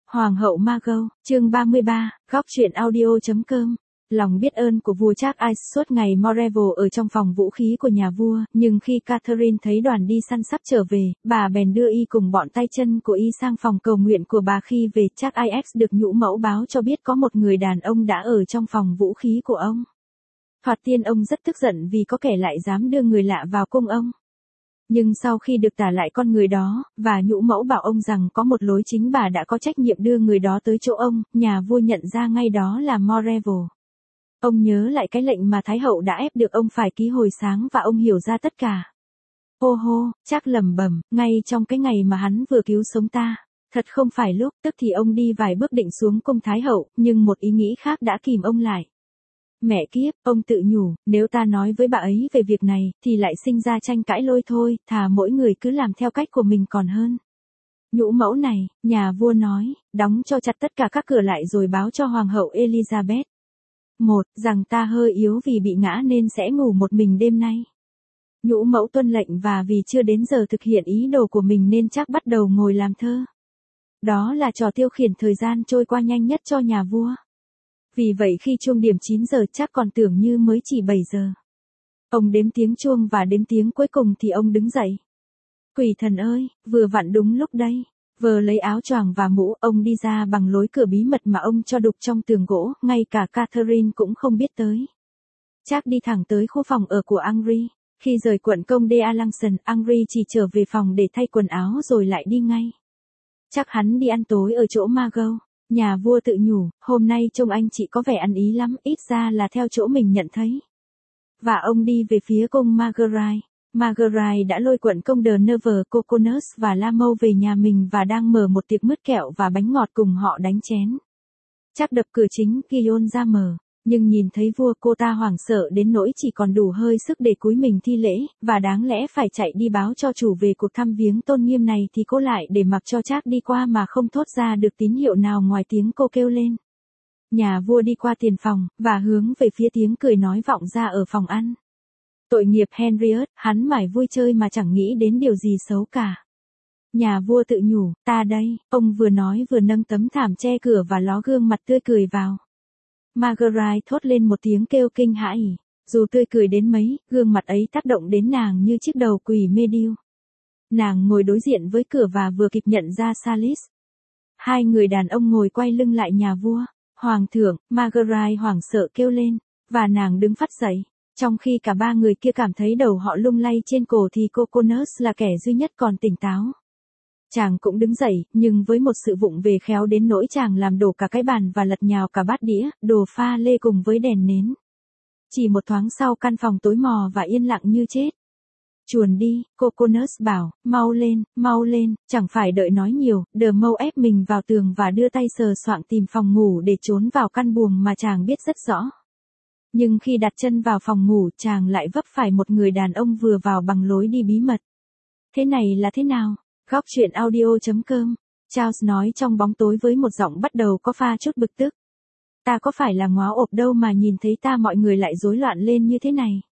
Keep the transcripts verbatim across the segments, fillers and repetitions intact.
Hoàng hậu Margot, chương ba mươi ba, góc truyện audio.com. Lòng biết ơn của vua Charles suốt ngày Morevel ở trong phòng vũ khí của nhà vua, nhưng khi Catherine thấy đoàn đi săn sắp trở về, bà bèn đưa y cùng bọn tay chân của y sang phòng cầu nguyện của bà. Khi về, Charles được nhũ mẫu báo cho biết có một người đàn ông đã ở trong phòng vũ khí của ông. Thoạt tiên ông rất tức giận vì có kẻ lại dám đưa người lạ vào cung ông. Nhưng sau khi được tả lại con người đó, và nhũ mẫu bảo ông rằng có một lối chính bà đã có trách nhiệm đưa người đó tới chỗ ông, nhà vua nhận ra ngay đó là Morevel. Ông nhớ lại cái lệnh mà Thái hậu đã ép được ông phải ký hồi sáng và ông hiểu ra tất cả. Hô hô, chắc lẩm bẩm, ngay trong cái ngày mà hắn vừa cứu sống ta. Thật không phải lúc, tức thì ông đi vài bước định xuống cung Thái hậu, nhưng một ý nghĩ khác đã kìm ông lại. Mẹ kiếp, ông tự nhủ, nếu ta nói với bà ấy về việc này, thì lại sinh ra tranh cãi lôi thôi, thà mỗi người cứ làm theo cách của mình còn hơn. Nhũ mẫu này, nhà vua nói, đóng cho chặt tất cả các cửa lại rồi báo cho Hoàng hậu Elizabeth. Một, rằng ta hơi yếu vì bị ngã nên sẽ ngủ một mình đêm nay. Nhũ mẫu tuân lệnh và vì chưa đến giờ thực hiện ý đồ của mình nên chắc bắt đầu ngồi làm thơ. Đó là trò tiêu khiển thời gian trôi qua nhanh nhất cho nhà vua. Vì vậy khi chuông điểm chín giờ chắc còn tưởng như mới chỉ bảy giờ. Ông đếm tiếng chuông và đếm tiếng cuối cùng thì ông đứng dậy. Quỷ thần ơi, vừa vặn đúng lúc đây. Vừa lấy áo choàng và mũ, ông đi ra bằng lối cửa bí mật mà ông cho đục trong tường gỗ, ngay cả Catherine cũng không biết tới. Chắc đi thẳng tới khu phòng ở của Henry. Khi rời quận công d'Alençon, Henry chỉ trở về phòng để thay quần áo rồi lại đi ngay. Chắc hắn đi ăn tối ở chỗ Margot. Nhà vua tự nhủ, hôm nay trông anh chị có vẻ ăn ý lắm, ít ra là theo chỗ mình nhận thấy. Và ông đi về phía cung Marguerite. Marguerite đã lôi quận công de Nevers, Coconus và La Mâu về nhà mình và đang mở một tiệc mứt kẹo và bánh ngọt cùng họ đánh chén. Chắc đập cửa chính, Guillaume ra mở, nhưng nhìn thấy vua cô ta hoảng sợ đến nỗi chỉ còn đủ hơi sức để cúi mình thi lễ, và đáng lẽ phải chạy đi báo cho chủ về cuộc thăm viếng tôn nghiêm này thì cô lại để mặc cho Trác đi qua mà không thốt ra được tín hiệu nào ngoài tiếng cô kêu lên. Nhà vua đi qua tiền phòng, và hướng về phía tiếng cười nói vọng ra ở phòng ăn. Tội nghiệp Henriette, hắn mải vui chơi mà chẳng nghĩ đến điều gì xấu cả. Nhà vua tự nhủ, ta đây, ông vừa nói vừa nâng tấm thảm che cửa và ló gương mặt tươi cười vào. Marguerite thốt lên một tiếng kêu kinh hãi, dù tươi cười đến mấy, gương mặt ấy tác động đến nàng như chiếc đầu quỷ mê điêu. Nàng ngồi đối diện với cửa và vừa kịp nhận ra Salis. Hai người đàn ông ngồi quay lưng lại nhà vua. Hoàng thượng, Marguerite hoảng sợ kêu lên, và nàng đứng phắt dậy. Trong khi cả ba người kia cảm thấy đầu họ lung lay trên cổ thì Coconus là kẻ duy nhất còn tỉnh táo. Chàng cũng đứng dậy, nhưng với một sự vụng về khéo đến nỗi chàng làm đổ cả cái bàn và lật nhào cả bát đĩa, đồ pha lê cùng với đèn nến. Chỉ một thoáng sau căn phòng tối mò và yên lặng như chết. Chuồn đi, Coconus bảo, mau lên, mau lên, chẳng phải đợi nói nhiều, De Mâu ép mình vào tường và đưa tay sờ soạng tìm phòng ngủ để trốn vào căn buồng mà chàng biết rất rõ. Nhưng khi đặt chân vào phòng ngủ chàng lại vấp phải một người đàn ông vừa vào bằng lối đi bí mật. Thế này là thế nào? Góc truyện audio.com. Charles nói trong bóng tối với một giọng bắt đầu có pha chút bực tức. Ta có phải là ngóa ộp đâu mà nhìn thấy ta mọi người lại rối loạn lên như thế này.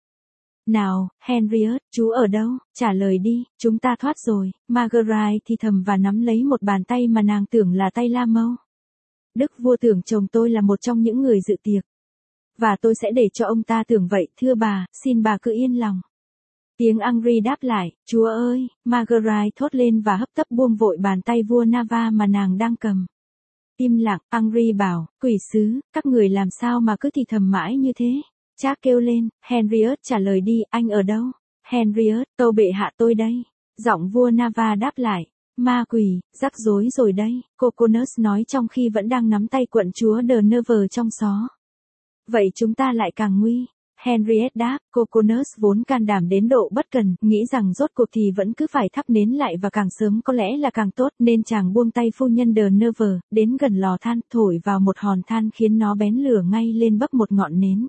Nào, Henriette, chú ở đâu? Trả lời đi, chúng ta thoát rồi. Marguerite thì thầm và nắm lấy một bàn tay mà nàng tưởng là tay La Mâu. Đức vua tưởng chồng tôi là một trong những người dự tiệc. Và tôi sẽ để cho ông ta tưởng vậy, thưa bà, xin bà cứ yên lòng. Tiếng Henry đáp lại, chúa ơi, Marguerite thốt lên và hấp tấp buông vội bàn tay vua Nava mà nàng đang cầm. Im lặng, Henry bảo, quỷ sứ, các người làm sao mà cứ thì thầm mãi như thế? Trác kêu lên, Henriette trả lời đi, anh ở đâu? Henriette, tâu bệ hạ tôi đây. Giọng vua Nava đáp lại, ma quỷ, rắc rối rồi đây, Coconus nói trong khi vẫn đang nắm tay quận chúa de Nevers trong xó. Vậy chúng ta lại càng nguy. Henriette đáp, Coconus vốn can đảm đến độ bất cần, nghĩ rằng rốt cuộc thì vẫn cứ phải thắp nến lại và càng sớm có lẽ là càng tốt, nên chàng buông tay phu nhân de Nevers, đến gần lò than, thổi vào một hòn than khiến nó bén lửa ngay lên bấc một ngọn nến.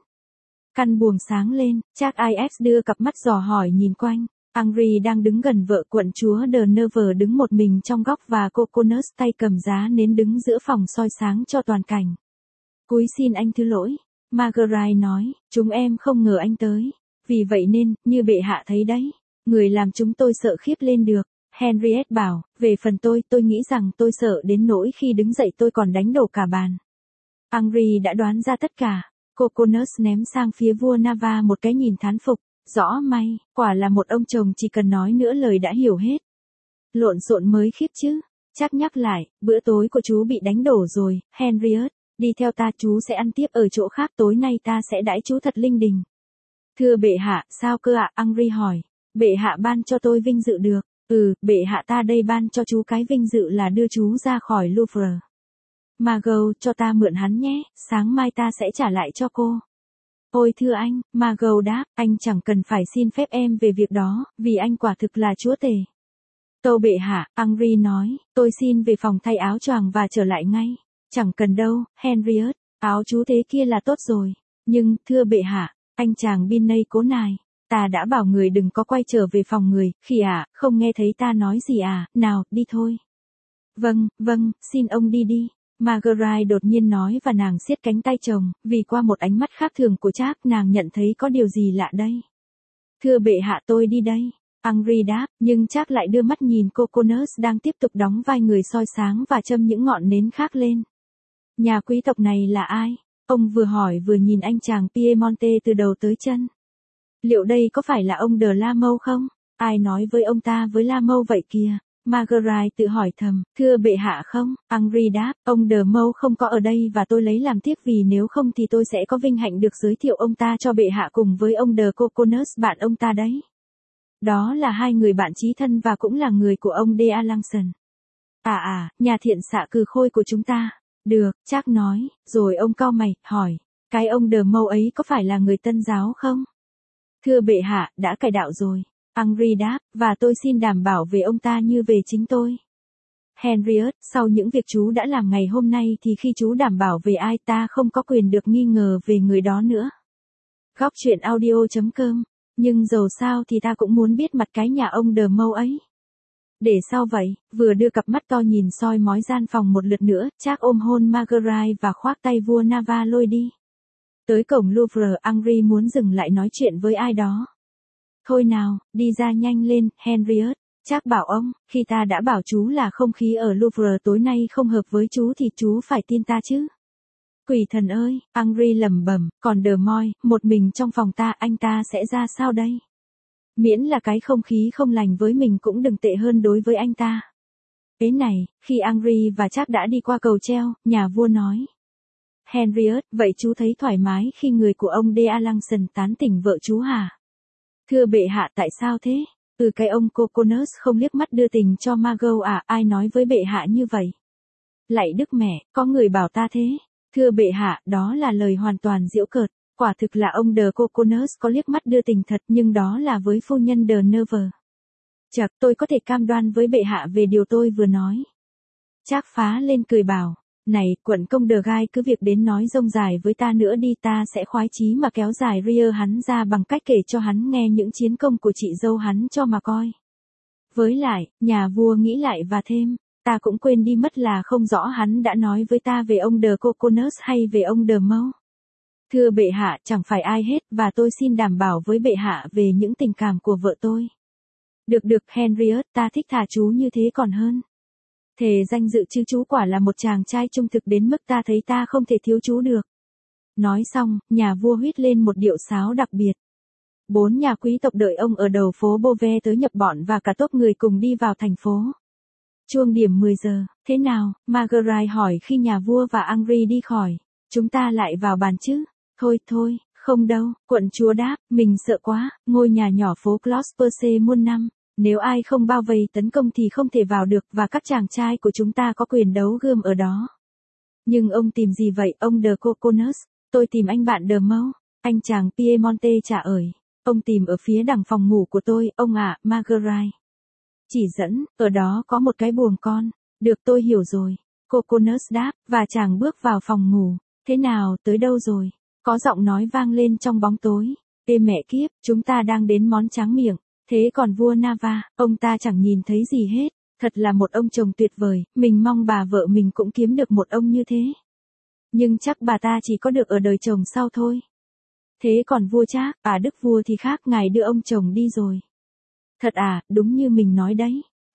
Căn buồng sáng lên, Charles đưa cặp mắt dò hỏi nhìn quanh. Henry đang đứng gần vợ quận chúa de Nevers đứng một mình trong góc và Coconus tay cầm giá nến đứng giữa phòng soi sáng cho toàn cảnh. Cúi xin anh thứ lỗi. Marguerite nói, chúng em không ngờ anh tới. Vì vậy nên, như bệ hạ thấy đấy, người làm chúng tôi sợ khiếp lên được. Henriette bảo, về phần tôi, tôi nghĩ rằng tôi sợ đến nỗi khi đứng dậy tôi còn đánh đổ cả bàn. Angry đã đoán ra tất cả. Coconut ném sang phía vua Nava một cái nhìn thán phục. Rõ may, quả là một ông chồng chỉ cần nói nửa lời đã hiểu hết. Lộn xộn mới khiếp chứ. Chắc nhắc lại, bữa tối của chú bị đánh đổ rồi, Henriette. Đi theo ta, chú sẽ ăn tiếp ở chỗ khác, tối nay ta sẽ đãi chú thật linh đình. Thưa bệ hạ, sao cơ ạ? Angry hỏi. Bệ hạ ban cho tôi vinh dự được. Ừ, bệ hạ ta đây ban cho chú cái vinh dự là đưa chú ra khỏi Louvre. Margot, cho ta mượn hắn nhé, sáng mai ta sẽ trả lại cho cô. Ôi thưa anh, Margot đáp, anh chẳng cần phải xin phép em về việc đó, vì anh quả thực là chúa tể. Tâu bệ hạ, Angry nói, tôi xin về phòng thay áo choàng và trở lại ngay. Chẳng cần đâu, Henriette, áo chú thế kia là tốt rồi. Nhưng, thưa bệ hạ, anh chàng Binney cố nài. Ta đã bảo người đừng có quay trở về phòng người, khi à, không nghe thấy ta nói gì à, nào, đi thôi. Vâng, vâng, xin ông đi đi. Marguerite đột nhiên nói và nàng siết cánh tay chồng, vì qua một ánh mắt khác thường của Trác nàng nhận thấy có điều gì lạ đây. Thưa bệ hạ tôi đi đây. Angry đáp, nhưng Trác lại đưa mắt nhìn Coconut đang tiếp tục đóng vai người soi sáng và châm những ngọn nến khác lên. Nhà quý tộc này là ai? Ông vừa hỏi vừa nhìn anh chàng Piemonte từ đầu tới chân. Liệu đây có phải là ông de La Mole không? Ai nói với ông ta với La Mole vậy kìa? Marguerite tự hỏi thầm, thưa bệ hạ không? Angry đáp, ông de Mole không có ở đây và tôi lấy làm tiếc vì nếu không thì tôi sẽ có vinh hạnh được giới thiệu ông ta cho bệ hạ cùng với ông de Coconut bạn ông ta đấy. Đó là hai người bạn chí thân và cũng là người của ông de Alençon. À à, nhà thiện xạ cừ khôi của chúng ta. Được, Trác nói, rồi ông cau mày, hỏi, cái ông de Mole ấy có phải là người Tân giáo không? Thưa bệ hạ, đã cải đạo rồi. Angry đáp, và tôi xin đảm bảo về ông ta như về chính tôi. Henriette, sau những việc chú đã làm ngày hôm nay thì khi chú đảm bảo về ai ta không có quyền được nghi ngờ về người đó nữa. Góc truyện audio chấm com. Nhưng dầu sao thì ta cũng muốn biết mặt cái nhà ông de Mole ấy. Để sao vậy, vừa đưa cặp mắt to nhìn soi mói gian phòng một lượt nữa, Trác ôm hôn Marguerite và khoác tay vua Nava lôi đi. Tới cổng Louvre, Angry muốn dừng lại nói chuyện với ai đó. Thôi nào, đi ra nhanh lên, Henriette. Trác bảo ông, khi ta đã bảo chú là không khí ở Louvre tối nay không hợp với chú thì chú phải tin ta chứ. Quỷ thần ơi, Angry lẩm bẩm, còn de Mole, một mình trong phòng ta, anh ta sẽ ra sao đây? Miễn là cái không khí không lành với mình cũng đừng tệ hơn đối với anh ta. Thế này, khi Angry và Trác đã đi qua cầu treo, nhà vua nói. Henriette, vậy chú thấy thoải mái khi người của ông de Alençon tán tỉnh vợ chú hả? Thưa bệ hạ, tại sao thế? Ừ, cái ông Coconut không liếc mắt đưa tình cho Margot à, ai nói với bệ hạ như vậy? Lạy đức mẹ, có người bảo ta thế. Thưa bệ hạ, đó là lời hoàn toàn giễu cợt. Quả thực là ông de Coconut có liếc mắt đưa tình thật, nhưng đó là với phu nhân de Nevers. Chật, tôi có thể cam đoan với bệ hạ về điều tôi vừa nói. Trác phá lên cười bảo, này, quận công de Gai cứ việc đến nói rông dài với ta nữa đi, ta sẽ khoái chí mà kéo dài ria hắn ra bằng cách kể cho hắn nghe những chiến công của chị dâu hắn cho mà coi. Với lại, nhà vua nghĩ lại và thêm, ta cũng quên đi mất là không rõ hắn đã nói với ta về ông de Coconut hay về ông de Mole. Thưa bệ hạ, chẳng phải ai hết, và tôi xin đảm bảo với bệ hạ về những tình cảm của vợ tôi. Được được, Henriette, ta thích thà chú như thế còn hơn. Thề danh dự chứ chú quả là một chàng trai trung thực đến mức ta thấy ta không thể thiếu chú được. Nói xong, nhà vua huýt lên một điệu sáo đặc biệt. Bốn nhà quý tộc đợi ông ở đầu phố Beauvais tới nhập bọn và cả tốp người cùng đi vào thành phố. Chuông điểm mười giờ, thế nào, Marguerite hỏi khi nhà vua và Angry đi khỏi. Chúng ta lại vào bàn chứ? Thôi thôi, không đâu, quận chúa đáp, mình sợ quá, ngôi nhà nhỏ phố Cloche muôn năm. Nếu ai không bao vây tấn công thì không thể vào được và các chàng trai của chúng ta có quyền đấu gươm ở đó. Nhưng ông tìm gì vậy, ông de Coconut? Tôi tìm anh bạn de Mole. Anh chàng Piemonte trả ởi. Ông tìm ở phía đằng phòng ngủ của tôi, ông ạ, à, Marguerite. Chỉ dẫn, ở đó có một cái buồng con. Được, tôi hiểu rồi. Coconut đáp, và chàng bước vào phòng ngủ. Thế nào, tới đâu rồi? Có giọng nói vang lên trong bóng tối. Ê mẹ kiếp, chúng ta đang đến món tráng miệng. Thế còn vua Nava, ông ta chẳng nhìn thấy gì hết. Thật là một ông chồng tuyệt vời, mình mong bà vợ mình cũng kiếm được một ông như thế. Nhưng chắc bà ta chỉ có được ở đời chồng sau thôi. Thế còn vua Trác, à đức vua thì khác, ngài đưa ông chồng đi rồi. Thật à, đúng như mình nói đấy.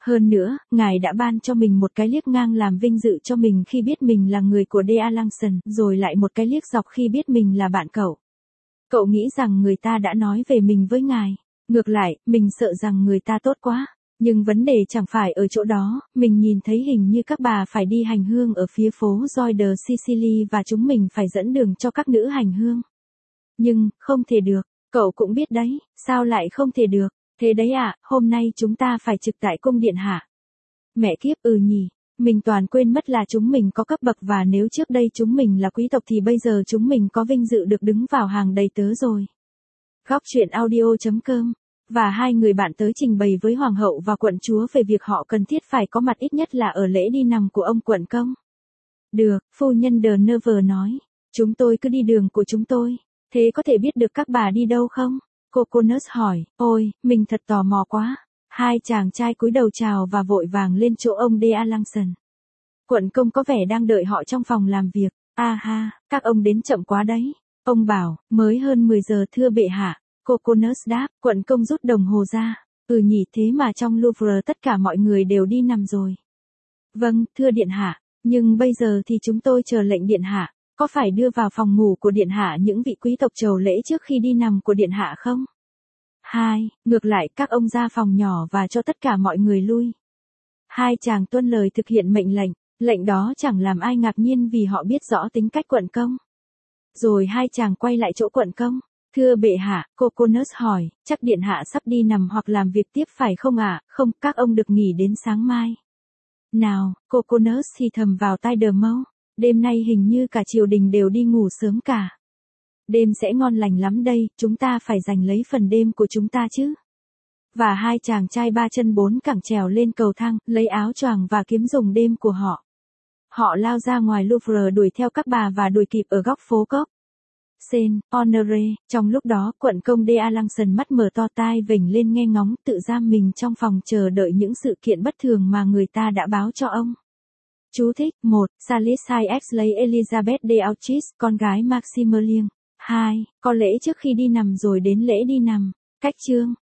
Hơn nữa, ngài đã ban cho mình một cái liếc ngang làm vinh dự cho mình khi biết mình là người của Dea Langson, rồi lại một cái liếc dọc khi biết mình là bạn cậu. Cậu nghĩ rằng người ta đã nói về mình với ngài. Ngược lại, mình sợ rằng người ta tốt quá. Nhưng vấn đề chẳng phải ở chỗ đó, mình nhìn thấy hình như các bà phải đi hành hương ở phía phố Joy de Sicily và chúng mình phải dẫn đường cho các nữ hành hương. Nhưng, không thể được, cậu cũng biết đấy, sao lại không thể được, thế đấy à, hôm nay chúng ta phải trực tại cung điện hạ. Mẹ kiếp ừ nhỉ, mình toàn quên mất là chúng mình có cấp bậc và nếu trước đây chúng mình là quý tộc thì bây giờ chúng mình có vinh dự được đứng vào hàng đầy tớ rồi. Góc truyện audio chấm com Và hai người bạn tới trình bày với hoàng hậu và quận chúa về việc họ cần thiết phải có mặt ít nhất là ở lễ đi nằm của ông quận công. Được, phu nhân de Nevers nói. Chúng tôi cứ đi đường của chúng tôi. Thế có thể biết được các bà đi đâu không? Coconut hỏi. Ôi, mình thật tò mò quá. Hai chàng trai cúi đầu chào và vội vàng lên chỗ ông Dea Langson. Quận công có vẻ đang đợi họ trong phòng làm việc. À ha, các ông đến chậm quá đấy. Ông bảo, mới hơn mười giờ thưa bệ hạ. Coconut đáp, quận công rút đồng hồ ra. Ừ nhỉ, thế mà trong Louvre tất cả mọi người đều đi nằm rồi. Vâng, thưa điện hạ, nhưng bây giờ thì chúng tôi chờ lệnh điện hạ. Có phải đưa vào phòng ngủ của điện hạ những vị quý tộc chầu lễ trước khi đi nằm của điện hạ không? Hai, ngược lại các ông ra phòng nhỏ và cho tất cả mọi người lui. Hai chàng tuân lời thực hiện mệnh lệnh, lệnh đó chẳng làm ai ngạc nhiên vì họ biết rõ tính cách quận công. Rồi hai chàng quay lại chỗ quận công. Thưa bệ hạ, Coconut hỏi, chắc điện hạ sắp đi nằm hoặc làm việc tiếp phải không ạ? À? Không, các ông được nghỉ đến sáng mai. Nào, Coconut thì thầm vào tai The Mole, đêm nay hình như cả triều đình đều đi ngủ sớm cả. Đêm sẽ ngon lành lắm đây, chúng ta phải giành lấy phần đêm của chúng ta chứ. Và hai chàng trai ba chân bốn cẳng trèo lên cầu thang, lấy áo choàng và kiếm dùng đêm của họ. Họ lao ra ngoài Louvre đuổi theo các bà và đuổi kịp ở góc phố Cốc Saint Honoré. Trong lúc đó, quận công Dea Langson mắt mở to tai vểnh lên nghe ngóng, tự giam mình trong phòng chờ đợi những sự kiện bất thường mà người ta đã báo cho ông. Chú thích: một. Salisbury X lấy Elizabeth de Auchis, con gái Maximilien. hai. Có lễ trước khi đi nằm rồi đến lễ đi nằm. Cách chương